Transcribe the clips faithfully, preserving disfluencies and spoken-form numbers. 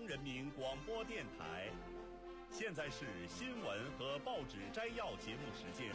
央人民广播电台，现在是新闻和报纸摘要节目时间。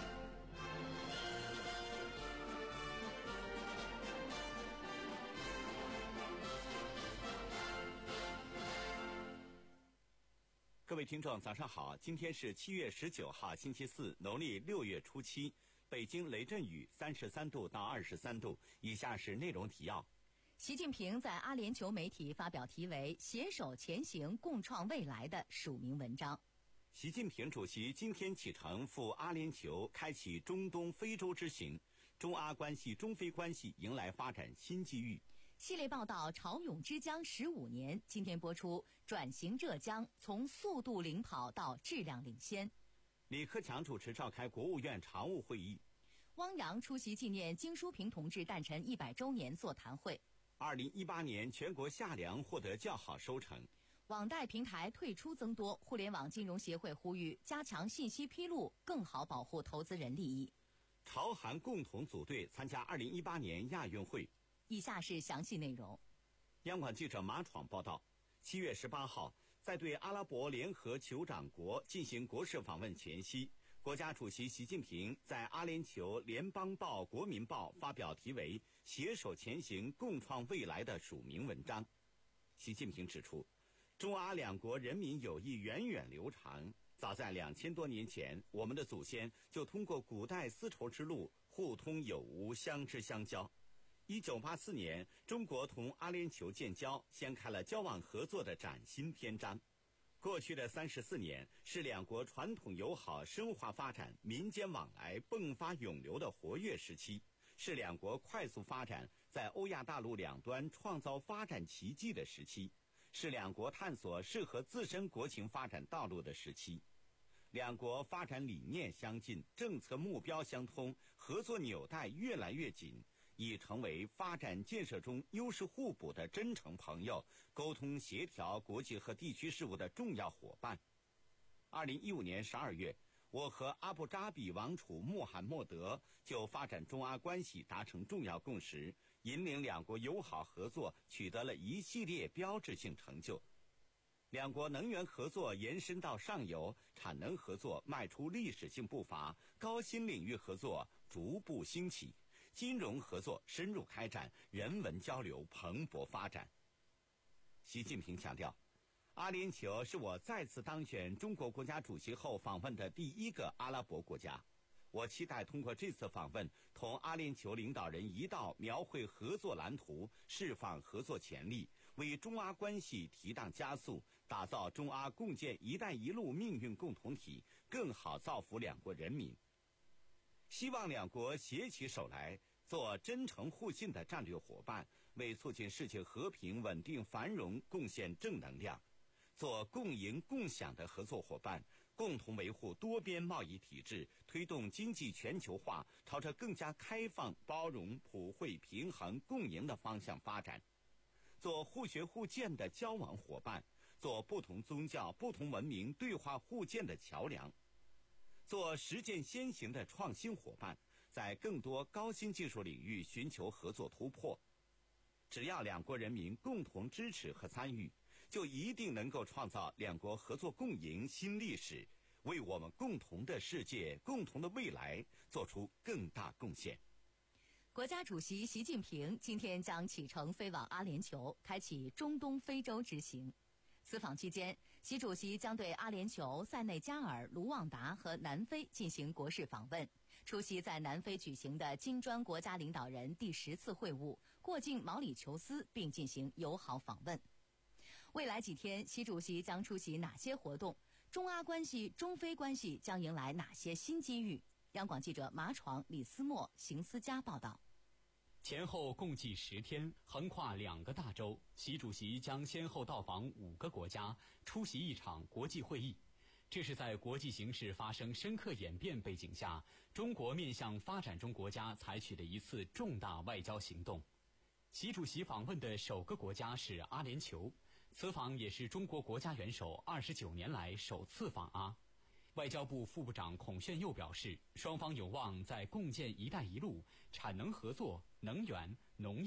各位听众早上好，今天是七月十九号星期四，农历六月初七，北京雷阵雨三十三度到二十三度。以下是内容提要。 习近平在阿联酋媒体发表题为“携手前行，共创未来”的署名文章。 习近平主席今天启程赴阿联酋，开启中东非洲之行，中阿关系、中非关系迎来发展新机遇。 系列报道《潮涌之江十五年》今天播出，转型浙江从速度领跑到质量领先。 李克强主持召开国务院常务会议。 汪洋出席纪念金淑平同志诞辰一百周年座谈会。 二零一八年全国夏粮获得较好收成。 网贷平台退出增多，互联网金融协会呼吁加强信息披露，更好保护投资人利益。 朝韩共同组队参加二零一八年亚运会。 以下是详细内容。 央广记者马闯报道，七月十八号，在对阿拉伯联合酋长国进行国事访问前夕，国家主席习近平在阿联酋联邦报、国民报发表题为“携手前行，共创未来”的署名文章。习近平指出，中阿两国人民友谊源远流长，早在两千多年前，我们的祖先就通过古代丝绸之路互通有无，相知相交。一九八四年，中国同阿联酋建交，掀开了交往合作的崭新篇章。过去的三十四年是两国传统友好深化发展、民间往来迸发涌流的活跃时期，是两国快速发展在欧亚大陆两端创造发展奇迹的时期，是两国探索适合自身国情发展道路的时期。两国发展理念相近，政策目标相通，合作纽带越来越紧，已成为发展建设中优势互补的真诚朋友，沟通协调国际和地区事务的重要伙伴。二零一五年十二月，我和阿布扎比王储穆罕默德就发展中阿关系达成重要共识，引领两国友好合作取得了一系列标志性成就。两国能源合作延伸到上游，产能合作迈出历史性步伐，高新领域合作逐步兴起，金融合作深入开展，人文交流蓬勃发展。习近平强调，阿联酋是我再次当选中国国家主席后访问的第一个阿拉伯国家。我期待通过这次访问，同阿联酋领导人一道描绘合作蓝图，释放合作潜力，为中阿关系提档加速，打造中阿共建“一带一路”命运共同体，更好造福两国人民。希望两国携起手来，做真诚互信的战略伙伴，为促进世界和平、稳定、繁荣贡献正能量；做共赢共享的合作伙伴，共同维护多边贸易体制，推动经济全球化朝着更加开放、包容、普惠、平衡、共赢的方向发展；做互学互鉴的交往伙伴，做不同宗教、不同文明对话互鉴的桥梁；做实践先行的创新伙伴，在更多高新技术领域寻求合作突破。只要两国人民共同支持和参与，就一定能够创造两国合作共赢新历史，为我们共同的世界、共同的未来做出更大贡献。 国家主席习近平今天将启程飞往阿联酋，开启中东非洲之行。此访期间，习主席将对阿联酋、塞内加尔、卢旺达和南非进行国事访问，出席在南非举行的金砖国家领导人第十次会晤，过境毛里求斯并进行友好访问。未来几天，习主席将出席哪些活动？中阿关系、中非关系将迎来哪些新机遇？央广记者马闯、李思墨、邢思佳报道。 前后共计十天，横跨两个大洲，习主席将先后到访五个国家，出席一场国际会议。这是在国际形势发生深刻演变背景下，中国面向发展中国家采取的一次重大外交行动。习主席访问的首个国家是阿联酋，此访也是中国国家元首二十九年来首次访阿。外交部副部长孔铉佑表示，双方有望在共建“一带一路”、产能合作、能源、农业、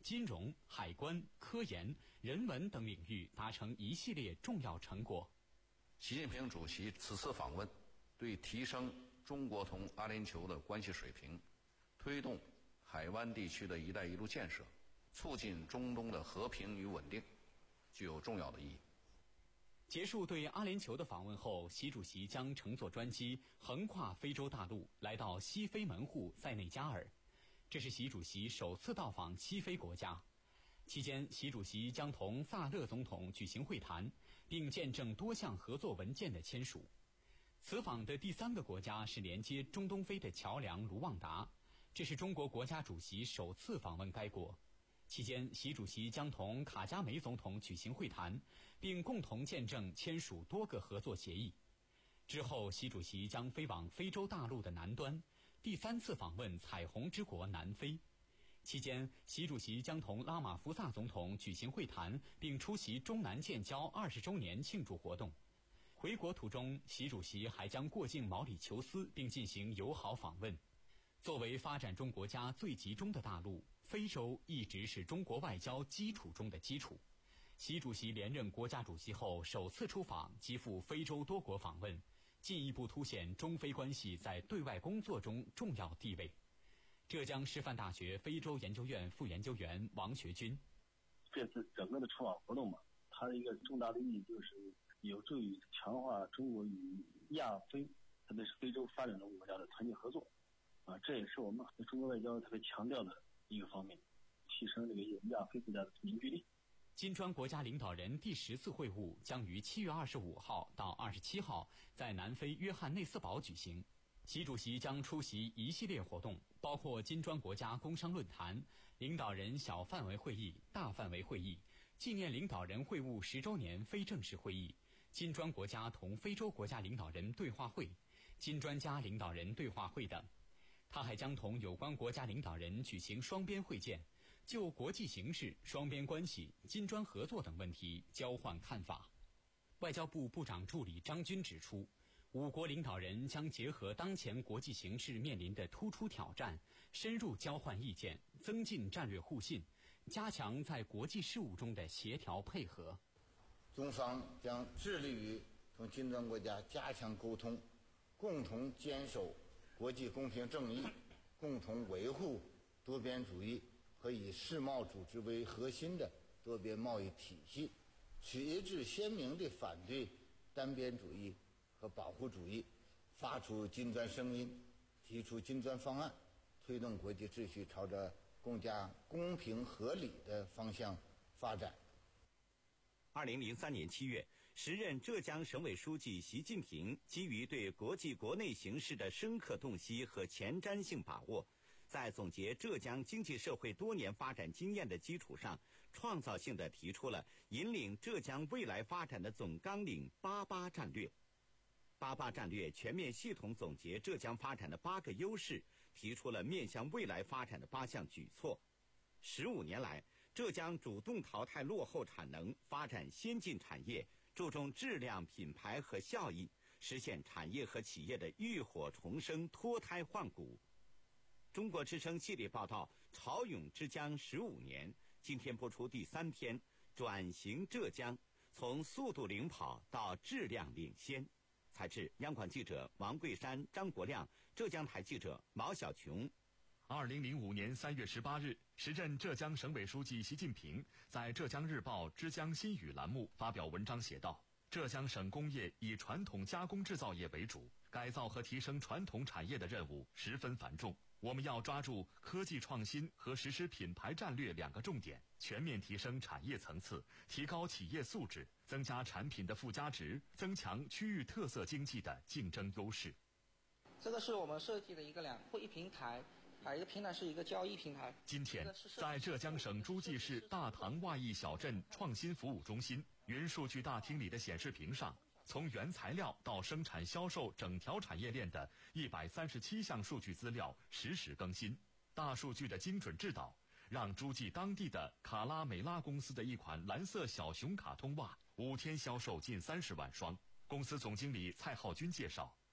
金融、海关、科研、人文等领域达成一系列重要成果。 习近平主席此次访问，对提升中国同阿联酋的关系水平，推动海湾地区的一带一路建设，促进中东的和平与稳定，具有重要的意义。 结束对阿联酋的访问后，习主席将乘坐专机横跨非洲大陆，来到西非门户塞内加尔。这是习主席首次到访西非国家。期间，习主席将同萨勒总统举行会谈，并见证多项合作文件的签署。此访的第三个国家是连接中东非的桥梁卢旺达，这是中国国家主席首次访问该国。期间，习主席将同卡加梅总统举行会谈，并共同见证签署多个合作协议。之后，习主席将飞往非洲大陆的南端，第三次访问彩虹之国南非。期间，习主席将同拉马福萨总统举行会谈，并出席中南建交二十周年庆祝活动。回国途中，习主席还将过境毛里求斯，并进行友好访问。作为发展中国家最集中的大陆，非洲一直是中国外交基础中的基础。习主席连任国家主席后首次出访及赴非洲多国访问，进一步凸显中非关系在对外工作中重要地位。浙江师范大学非洲研究院副研究员王学军： 这次整个的出访活动嘛，它的一个重大的意义就是有助于强化中国与亚非，特别是非洲发展中国家的团结合作，啊，这也是我们中国外交特别强调的一个方面，提升这个亚非国家的凝聚力。 金砖国家领导人第十次会晤将于七月二十五号到二十七号在南非约翰内斯堡举行。习主席将出席一系列活动，包括金砖国家工商论坛、领导人小范围会议、大范围会议、纪念领导人会晤十周年非正式会议、金砖国家同非洲国家领导人对话会、金专家领导人对话会等。他还将同有关国家领导人举行双边会见，就国际形势、双边关系、金砖合作等问题交换看法。外交部部长助理张军指出，五国领导人将结合当前国际形势面临的突出挑战，深入交换意见，增进战略互信，加强在国际事务中的协调配合。 中方将致力于同金砖国家加强沟通，共同坚守国际公平正义，共同维护多边主义和以世贸组织为核心的多边贸易体系，取一致鲜明地反对单边主义和保护主义，发出金砖声音，提出金砖方案，推动国际秩序朝着更加公平合理的方向发展。 二零零三年七月，时任浙江省委书记习近平基于对国际国内形势的深刻洞悉和前瞻性把握，在总结浙江经济社会多年发展经验的基础上，创造性地提出了引领浙江未来发展的总纲领“八八”战略。八八战略全面系统总结浙江发展的八个优势，提出了面向未来发展的八项举措。十五年来，浙江主动淘汰落后产能，发展先进产业，注重质量、品牌和效益，实现产业和企业的浴火重生、脱胎换骨。中国之声系列报道《潮涌之江十五年》，今天播出第三篇：转型浙江，从速度领跑到质量领先。采制央广记者王桂山、张国亮，浙江台记者毛小琼。 二零零五年三月十八日，时任浙江省委书记习近平在《浙江日报》之江新语栏目发表文章写道：浙江省工业以传统加工制造业为主，改造和提升传统产业的任务十分繁重。我们要抓住科技创新和实施品牌战略两个重点，全面提升产业层次，提高企业素质，增加产品的附加值，增强区域特色经济的竞争优势。 这个是我们设计的一个两会平台，啊，一个平台是一个交易平台。 今天，在浙江省诸暨市大塘外驿小镇创新服务中心云数据大厅里的显示屏上，从原材料到生产销售整条产业链的一百三十七项数据资料实时更新。大数据的精准指导，让诸暨当地的卡拉美拉公司的一款蓝色小熊卡通袜五天销售近三十万双。公司总经理蔡浩军介绍，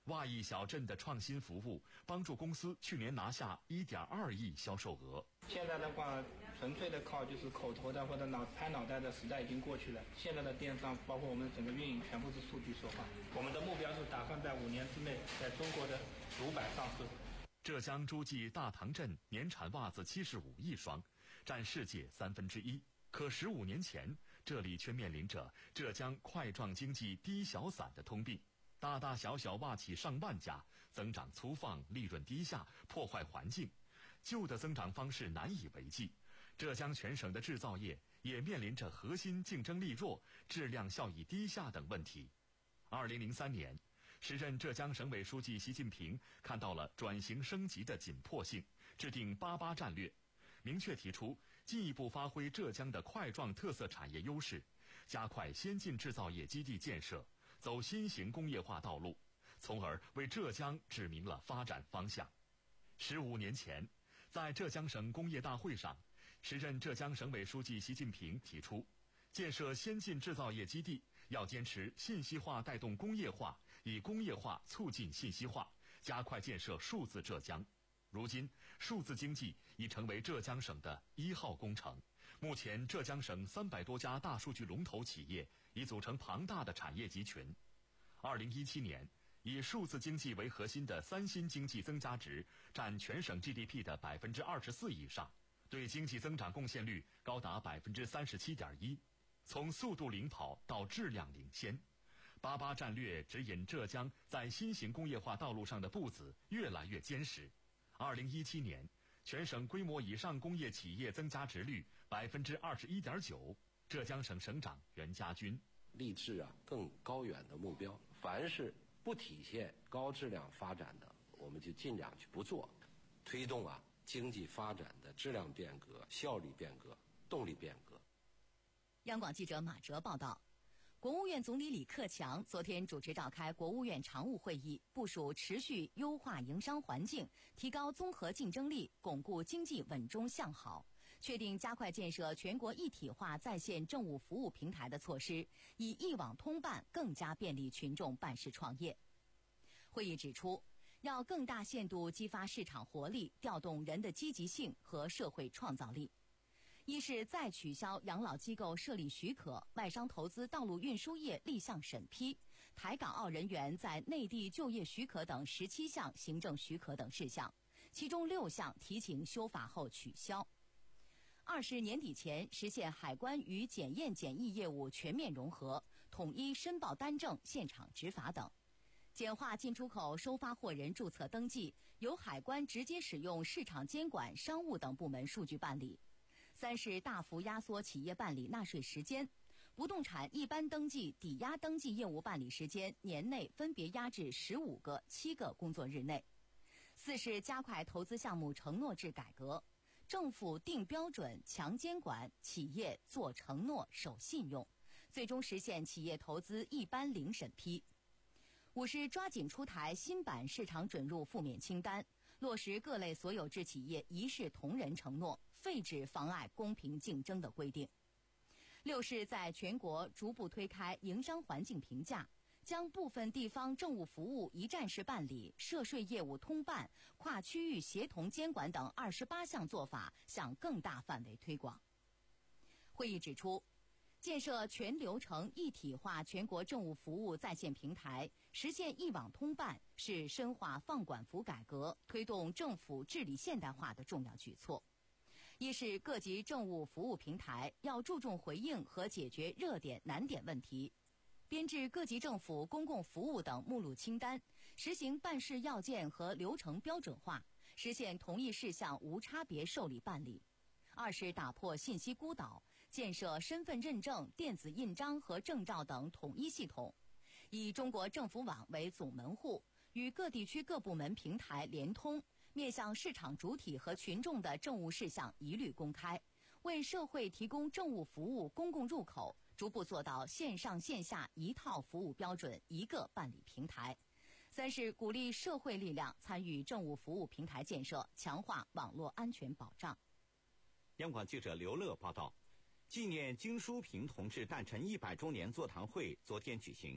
洼邑小镇的创新服务帮助公司去年拿下一点二亿销售额。 现在的话，纯粹的靠就是口头的或者脑拍脑袋的时代已经过去了。现在的电商，包括我们整个运营，全部是数据说话。我们的目标是打算在五年之内，在中国的主板上市。 浙江诸暨大塘镇年产袜子七十五亿双，占世界三分之一。可十五年前，这里却面临着浙江块状经济低小散的通病。大大小小袜企上万家，增长粗放，利润低下，破坏环境，旧的增长方式难以为继。浙江全省的制造业也面临着核心竞争力弱、质量效益低下等问题。二零零三年，时任浙江省委书记习近平看到了转型升级的紧迫性，制定“八八”战略，明确提出进一步发挥浙江的块状特色产业优势，加快先进制造业基地建设，走新型工业化道路，从而为浙江指明了发展方向。十五年前，在浙江省工业大会上，时任浙江省委书记习近平提出，建设先进制造业基地要坚持信息化带动工业化，以工业化促进信息化，加快建设数字浙江。如今，数字经济已成为浙江省的一号工程。目前，浙江省三百多家大数据龙头企业已组成庞大的产业集群。二零一七年，以数字经济为核心的三新经济增加值占全省 G D P 的百分之二十四以上，对经济增长贡献率高达百分之三十七点一，从速度领跑到质量领先。八八战略指引浙江在新型工业化道路上的步子越来越坚实。二零一七年，全省规模以上工业企业增加值率百分之二十一点九。浙江省省长袁家军立志啊更高远的目标，凡是不体现高质量发展的，我们就尽量去不做，推动啊经济发展的质量变革、效率变革、动力变革。 央广记者马哲报道。国务院总理李克强昨天主持召开国务院常务会议，部署持续优化营商环境，提高综合竞争力，巩固经济稳中向好，确定加快建设全国一体化在线政务服务平台的措施，以一网通办更加便利群众办事创业。会议指出，要更大限度激发市场活力，调动人的积极性和社会创造力。一是再取消养老机构设立许可、外商投资道路运输业立项审批、台港澳人员在内地就业许可等十七项行政许可等事项，其中六项提请修法后取消。二是年底前实现海关与检验检疫业务全面融合，统一申报单证、现场执法等。简化进出口收发货人注册登记，由海关直接使用市场监管、商务等部门数据办理。三是大幅压缩企业办理纳税时间，不动产一般登记、抵押登记业务办理时间年内分别压至十五个、七个工作日内。四是加快投资项目承诺制改革，政府定标准、强监管，企业做承诺、守信用，最终实现企业投资一般零审批。五是抓紧出台新版市场准入负面清单，落实各类所有制企业一视同仁承诺，废止妨碍公平竞争的规定。六是在全国逐步推开营商环境评价，将部分地方政务服务一站式办理、涉税业务通办、跨区域协同监管等二十八项做法向更大范围推广。会议指出，建设全流程一体化全国政务服务在线平台，实现一网通办，是深化放管服改革、推动政府治理现代化的重要举措。一是各级政务服务平台要注重回应和解决热点难点问题，编制各级政府公共服务等目录清单，实行办事要件和流程标准化，实现同一事项无差别受理办理。二是打破信息孤岛，建设身份认证、电子印章和证照等统一系统，以中国政府网为总门户，与各地区各部门平台联通，面向市场主体和群众的政务事项一律公开，为社会提供政务服务公共入口，逐步做到线上线下一套服务标准、一个办理平台。三是鼓励社会力量参与政务服务平台建设，强化网络安全保障。 央广记者刘乐报道，纪念金淑平同志诞辰一百周年座谈会昨天举行。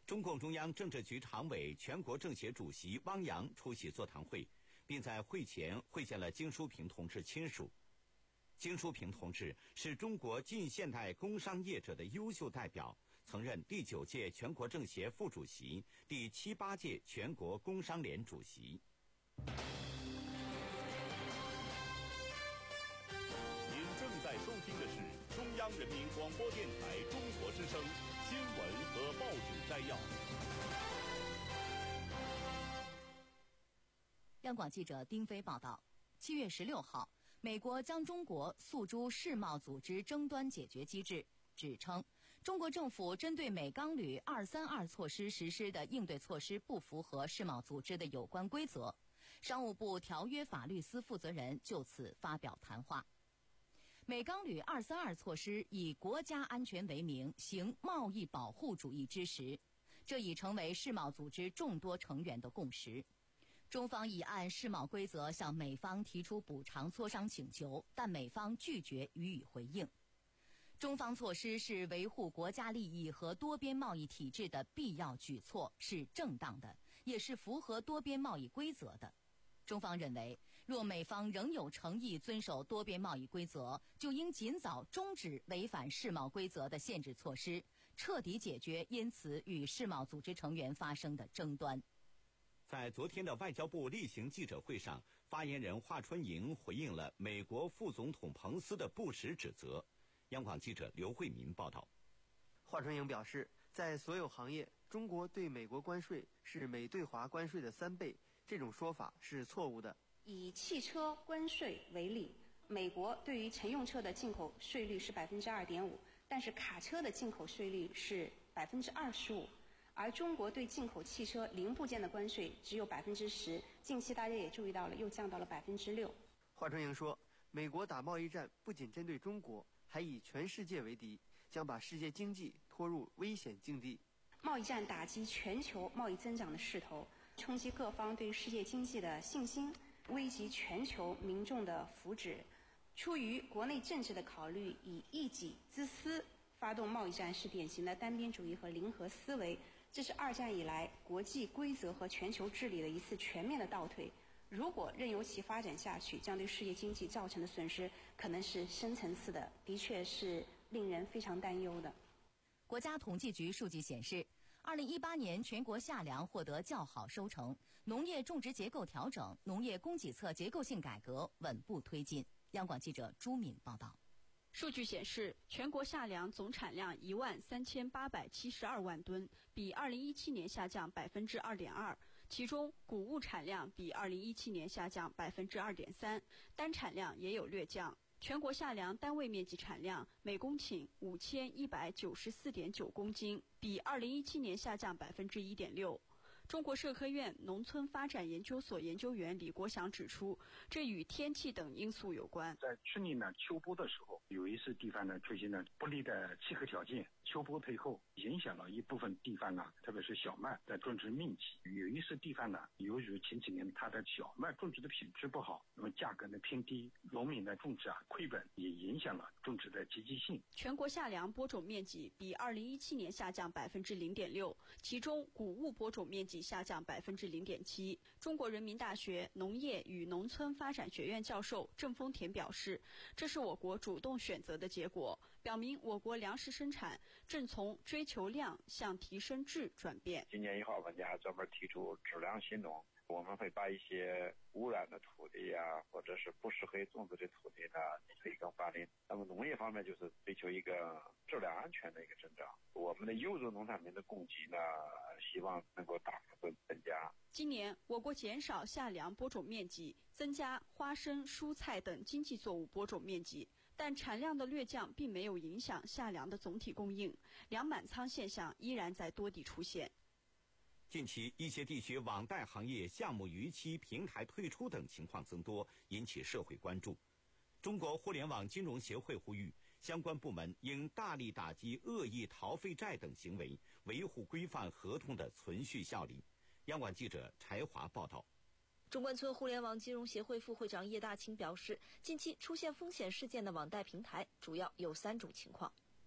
中共中央政治局常委、全国政协主席汪洋出席座谈会，并在会前会见了金淑平同志亲属。金淑平同志是中国近现代工商业者的优秀代表，曾任第九届全国政协副主席、第七八届全国工商联主席。 您正在收听的是中央人民广播电台中国之声新闻和报纸摘要。 央广记者丁飞报道，七月十六号，美国将中国诉诸世贸组织争端解决机制，指称中国政府针对美钢铝二三二措施实施的应对措施不符合世贸组织的有关规则。商务部条约法律司负责人就此发表谈话。美钢铝二三二措施以国家安全为名行贸易保护主义之实，这已成为世贸组织众多成员的共识。中方已按世贸规则向美方提出补偿磋商请求，但美方拒绝予以回应。中方措施是维护国家利益和多边贸易体制的必要举措，是正当的，也是符合多边贸易规则的。中方认为，若美方仍有诚意遵守多边贸易规则，就应尽早终止违反世贸规则的限制措施，彻底解决因此与世贸组织成员发生的争端。 在昨天的外交部例行记者会上，发言人华春莹回应了美国副总统彭斯的不实指责。央广记者刘慧民报道。 华春莹表示，在所有行业，中国对美国关税是美对华关税的三倍，这种说法是错误的。 以汽车关税为例，美国对于乘用车的进口税率是百分之二点五，但是卡车的进口税率是百分之二十五。而中国对进口汽车零部件的关税只有百分之十，近期大家也注意到了，又降到了百分之六。 华春莹说，美国打贸易战不仅针对中国，还以全世界为敌，将把世界经济拖入危险境地。 贸易战打击全球贸易增长的势头，冲击各方对世界经济的信心，危及全球民众的福祉。出于国内政治的考虑，以一己之私发动贸易战是典型的单边主义和零和思维。这是二战以来国际规则和全球治理的一次全面的倒退。如果任由其发展下去，将对世界经济造成的损失可能是深层次的，的确是令人非常担忧的。 国家统计局数据显示，二零一八年全国夏粮获得较好收成，农业种植结构调整、农业供给侧结构性改革稳步推进。央广记者朱敏报道。 数据显示，全国夏粮总产量一万三千八百七十二万吨，比二零一七年下降百分之二点二。其中，谷物产量比二零一七年下降百分之二点三，单产量也有略降。全国夏粮单位面积产量每公顷五千一百九十四点九公斤，比二零一七年下降百分之一点六。中国社科院农村发展研究所研究员李国祥指出，这与天气等因素有关。 在去年呢秋播的时候，有一些地方呢出现了不利的气候条件，秋播退后，影响了一部分地方呢，特别是小麦的种植面积。有一些地方呢，由于前几年它的小麦种植的品质不好，那么价格呢偏低，农民的种植啊亏本，也影响了种植的积极性。 全国夏粮播种面积比二零一七年下降百分之零点六，其中谷物播种面积下降百分之零点七。中国人民大学农业与农村发展学院教授郑丰田表示，这是我国主动选择的结果，表明我国粮食生产正从追求量向提升质转变。 今年以后，我们还专门提出质量新农，我们会把一些污染的土地呀、啊，或者是不适合种植的土地呢，推更发林。那么农业方面就是追求一个质量安全的一个增长。我们的优质农产品的供给呢，希望能够大幅度增加。 今年我国减少夏粮播种面积，增加花生、蔬菜等经济作物播种面积，但产量的略降并没有影响夏粮的总体供应，粮满仓现象依然在多地出现。 近期一些地区网贷行业项目逾期、平台退出等情况增多，引起社会关注。中国互联网金融协会呼吁相关部门应大力打击恶意逃废债等行为，维护规范合同的存续效力。央广记者柴华报道。 中关村互联网金融协会副会长叶大清表示，近期出现风险事件的网贷平台主要有三种情况。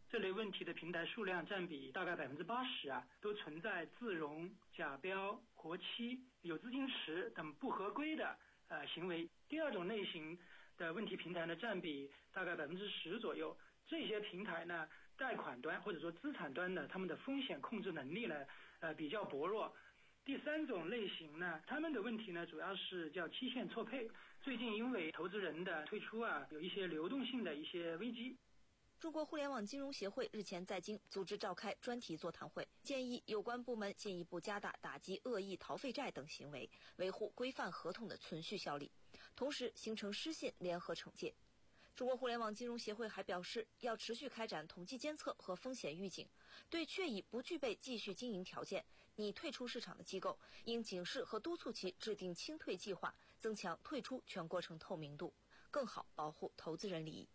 这类问题的平台数量占比大概百分之八十啊，都存在自融、假标、活期、有资金池等不合规的呃行为。第二种类型的问题平台呢，占比大概百分之十左右。这些平台呢，贷款端或者说资产端呢，他们的风险控制能力呢，呃比较薄弱。第三种类型呢，他们的问题呢，主要是叫期限错配。最近因为投资人的退出啊，有一些流动性的一些危机。 中国互联网金融协会日前在京组织召开专题座谈会，建议有关部门进一步加大打击恶意逃废债等行为，维护规范合同的存续效力，同时形成失信联合惩戒。中国互联网金融协会还表示，要持续开展统计监测和风险预警，对确已不具备继续经营条件拟退出市场的机构，应警示和督促其制定清退计划，增强退出全过程透明度，更好保护投资人利益。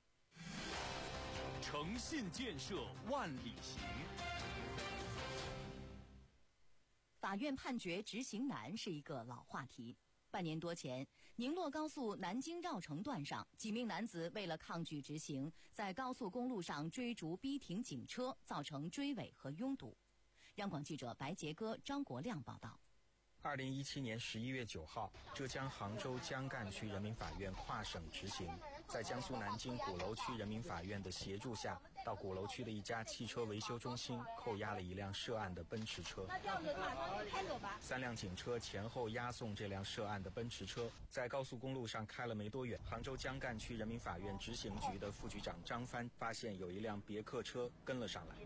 诚信建设万里行。 法院判决执行难是一个老话题。半年多前，宁洛高速南京绕城段上，几名男子为了抗拒执行，在高速公路上追逐逼停警车，造成追尾和拥堵。央广记者白杰哥、张国亮报道。 二零一七年十一月九号，浙江杭州江干区人民法院跨省执行，在江苏南京鼓楼区人民法院的协助下，到鼓楼区的一家汽车维修中心扣押了一辆涉案的奔驰车。 那这样子马上就开走吧。 三辆警车前后押送这辆涉案的奔驰车，在高速公路上开了没多远，杭州江干区人民法院执行局的副局长张帆发现有一辆别克车跟了上来。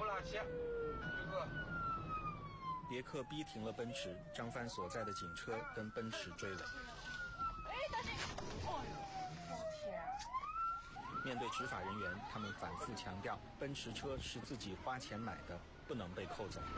别克逼停了奔驰，张帆所在的警车跟奔驰追尾。 哎，大姐！哎呦，我天！ 面对执法人员，他们反复强调，奔驰车是自己花钱买的，不能被扣走。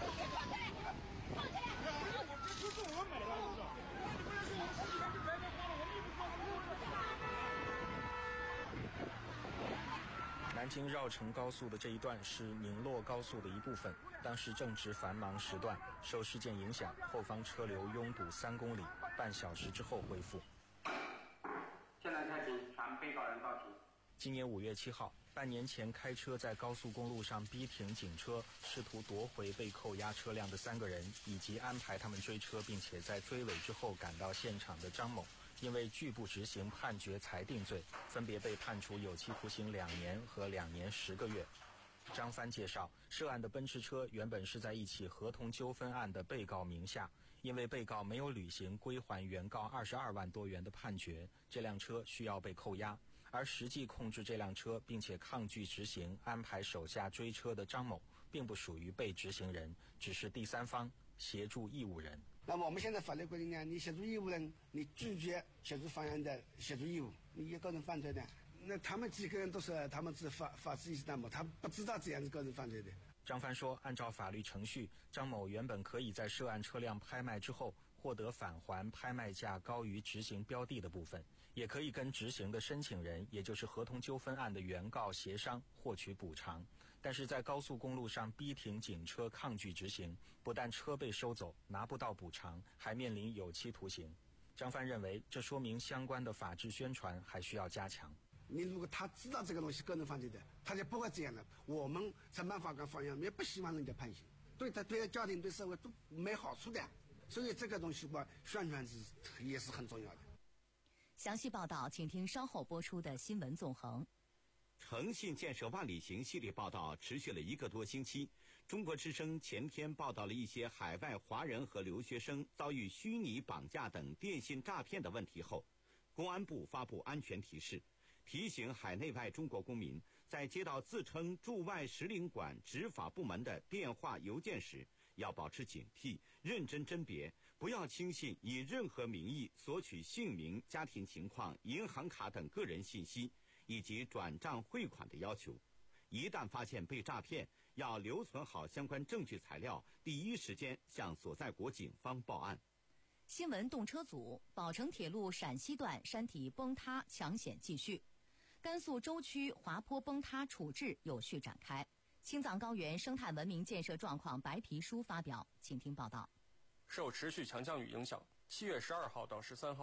南京绕城高速的这一段是宁洛高速的一部分，当时正值繁忙时段，受事件影响，后方车流拥堵三公里，半小时之后恢复。 现在开庭，传被告人到庭。 今年五月七号，半年前开车在高速公路上逼停警车，试图夺回被扣押车辆的三个人，以及安排他们追车并且在追尾之后赶到现场的张某，因为拒不执行判决裁定罪，分别被判处有期徒刑两年和两年十个月。张帆介绍，涉案的奔驰车原本是在一起合同纠纷案的被告名下，因为被告没有履行归还原告二十二万多元的判决，这辆车需要被扣押。而实际控制这辆车并且抗拒执行安排手下追车的张某，并不属于被执行人，只是第三方协助义务人。 那么我们现在法律规定呢，你协助义务人，你拒绝协助法院的协助义务，你也构成犯罪的。那他们几个人都是他们是法法治意识担保，他不知道这样是构成犯罪的。 张帆说，按照法律程序，张某原本可以在涉案车辆拍卖之后获得返还拍卖价高于执行标的的部分，也可以跟执行的申请人，也就是合同纠纷案的原告协商获取补偿。但是在高速公路上逼停警车抗拒执行，不但车被收走，拿不到补偿，还面临有期徒刑。张帆认为，这说明相关的法制宣传还需要加强。 你如果他知道这个东西构成犯罪的，他就不会这样的。我们承办法官法院也不希望人家判刑，对他对家庭对社会都没好处的。所以这个东西吧，宣传是也是很重要的。 详细报道，请听稍后播出的新闻纵横。 诚信建设万里行系列报道持续了一个多星期。中国之声前天报道了一些海外华人和留学生遭遇虚拟绑架等电信诈骗的问题后，公安部发布安全提示，提醒海内外中国公民在接到自称驻外使领馆执法部门的电话、邮件时，要保持警惕，认真甄别，不要轻信以任何名义索取姓名、家庭情况、银行卡等个人信息，以及转账汇款的要求。一旦发现被诈骗，要留存好相关证据材料，第一时间向所在国警方报案。 新闻动车组：宝成铁路陕西段山体崩塌抢险继续，甘肃舟区滑坡崩塌处置有序展开。青藏高原生态文明建设状况白皮书发表，请听报道。 受持续强降雨影响，七月十二号到十三号，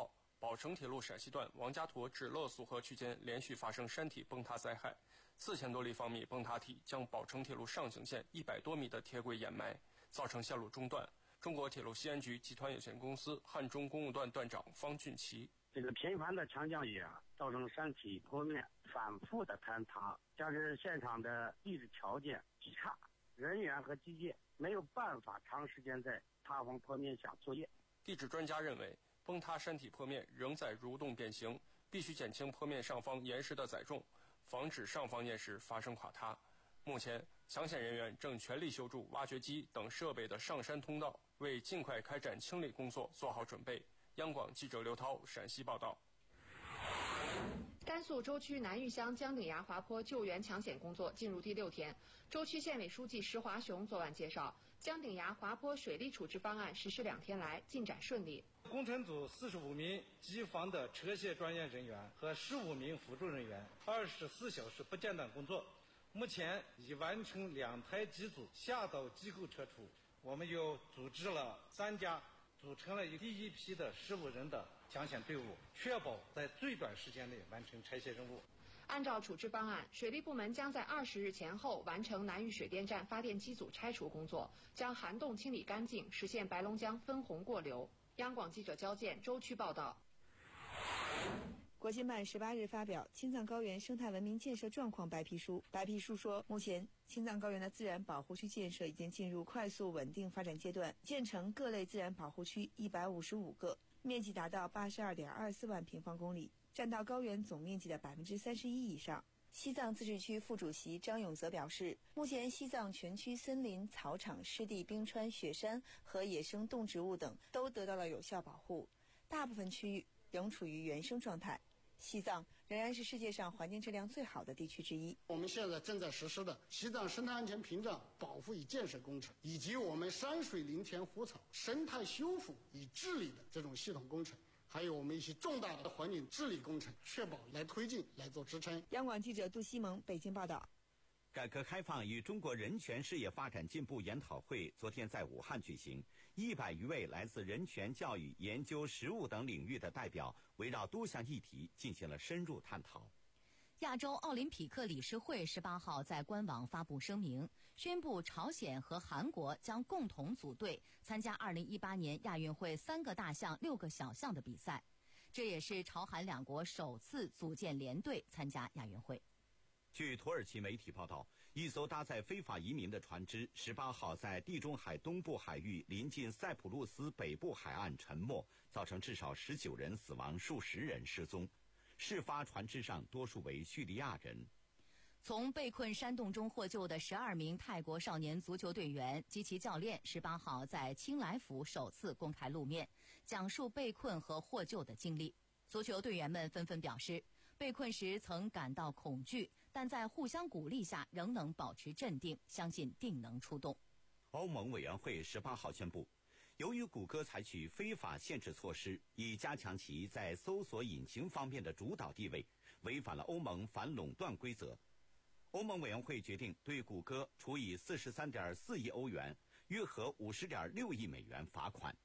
宝成铁路陕西段王家坨至乐苏河区间连续发生山体崩塌灾害，四千多立方米崩塌体将宝成铁路上行线一百多米的铁轨掩埋，造成线路中断。中国铁路西安局集团有限公司汉中公路段段长方俊奇： 这个频繁的强降雨啊，造成山体坡面反复的坍塌，加之现场的地质条件极差，人员和机械没有办法长时间在塌方坡面下作业。 地质专家认为，崩塌山体坡面仍在蠕动变形，必须减轻坡面上方岩石的载重，防止上方岩石发生垮塌。目前，抢险人员正全力修筑挖掘机等设备的上山通道，为尽快开展清理工作做好准备。央广记者刘涛陕西报道。 甘肃舟区南峪乡江顶崖滑坡救援抢险工作进入第六天，舟区县委书记石华雄昨晚介绍，江顶崖滑坡水利处置方案实施两天来进展顺利。 工程组四十五名机房的车卸专业人员和十五名辅助人员，二十四小时不间断工作。目前已完成两台机组下到机构撤除，我们又组织了三家，组成了第一批的十五人的抢险队伍，确保在最短时间内完成拆卸任务。 按照处置方案，水利部门将在二十日前后完成南峪水电站发电机组拆除工作，将涵洞清理干净，实现白龙江分洪过流。央广记者焦健舟区报道。 国新办十八日发表青藏高原生态文明建设状况白皮书。白皮书说，目前青藏高原的自然保护区建设已经进入快速稳定发展阶段，建成各类自然保护区一百五十五个，面积达到八十二点二四万平方公里，占到高原总面积的百分之三十一以上。西藏自治区副主席张永泽表示，目前西藏全区森林、草场、湿地、冰川、雪山和野生动植物等都得到了有效保护，大部分区域仍处于原生状态。西藏仍然是世界上环境质量最好的地区之一。 我们现在正在实施的西藏生态安全屏障保护与建设工程，以及我们山水林田湖草生态修复与治理的这种系统工程，还有我们一些重大的环境治理工程，确保来推进来做支撑。 央广记者杜西蒙北京报道。 改革开放与中国人权事业发展进步研讨会昨天在武汉举行，一百余位来自人权教育、研究、实务等领域的代表围绕多项议题进行了深入探讨。 亚洲奥林匹克理事会十八号在官网发布声明，宣布朝鲜和韩国将共同组队参加二零一八年亚运会三个大项、六个小项的比赛，这也是朝韩两国首次组建联队参加亚运会。 据土耳其媒体报道，一艘搭载非法移民的船只十八号在地中海东部海域临近塞浦路斯北部海岸沉没，造成至少十九人死亡，数十人失踪。事发船只上多数为叙利亚人。 从被困山洞中获救的十二名泰国少年足球队员及其教练十八号在清莱府首次公开露面，讲述被困和获救的经历。足球队员们纷纷表示，被困时曾感到恐惧，但在互相鼓励下仍能保持镇定，相信定能出动。 欧盟委员会十八号宣布，由于谷歌采取非法限制措施，以加强其在搜索引擎方面的主导地位，违反了欧盟反垄断规则。欧盟委员会决定对谷歌处以四十三点四亿欧元，约合五十点六亿美元罚款。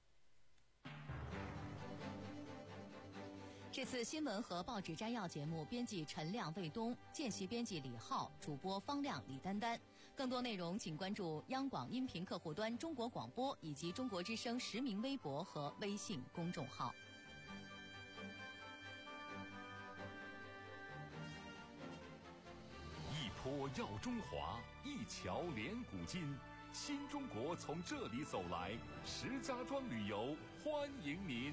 这次新闻和报纸摘要节目，编辑陈亮、卫东，见习编辑李浩，主播方亮、李丹丹。更多内容请关注央广音频客户端中国广播以及中国之声实名微博和微信公众号。 一坡耀中华，一桥连古今。新中国从这里走来，石家庄旅游欢迎您。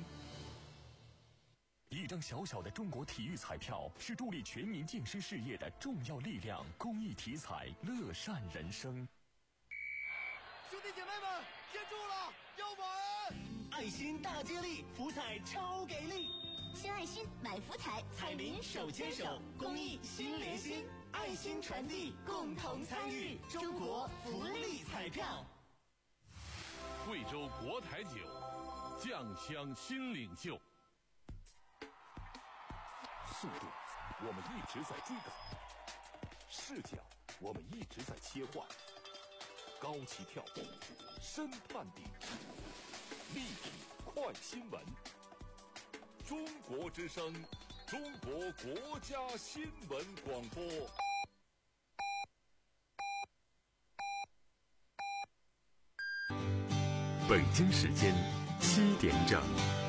一张小小的中国体育彩票是助力全民健身事业的重要力量。公益体彩，乐善人生。 兄弟姐妹们，接住了，要稳！爱心大接力，福彩超给力！ 新爱心买福彩，彩民手牵手，公益心连心， 爱心传递，共同参与，中国福利彩票。 贵州国台酒，酱香新领袖。速度，我们一直在追赶；视角，我们一直在切换；高起跳步，深探底；立体快新闻； 中国之声，中国国家新闻广播。 北京时间七点整。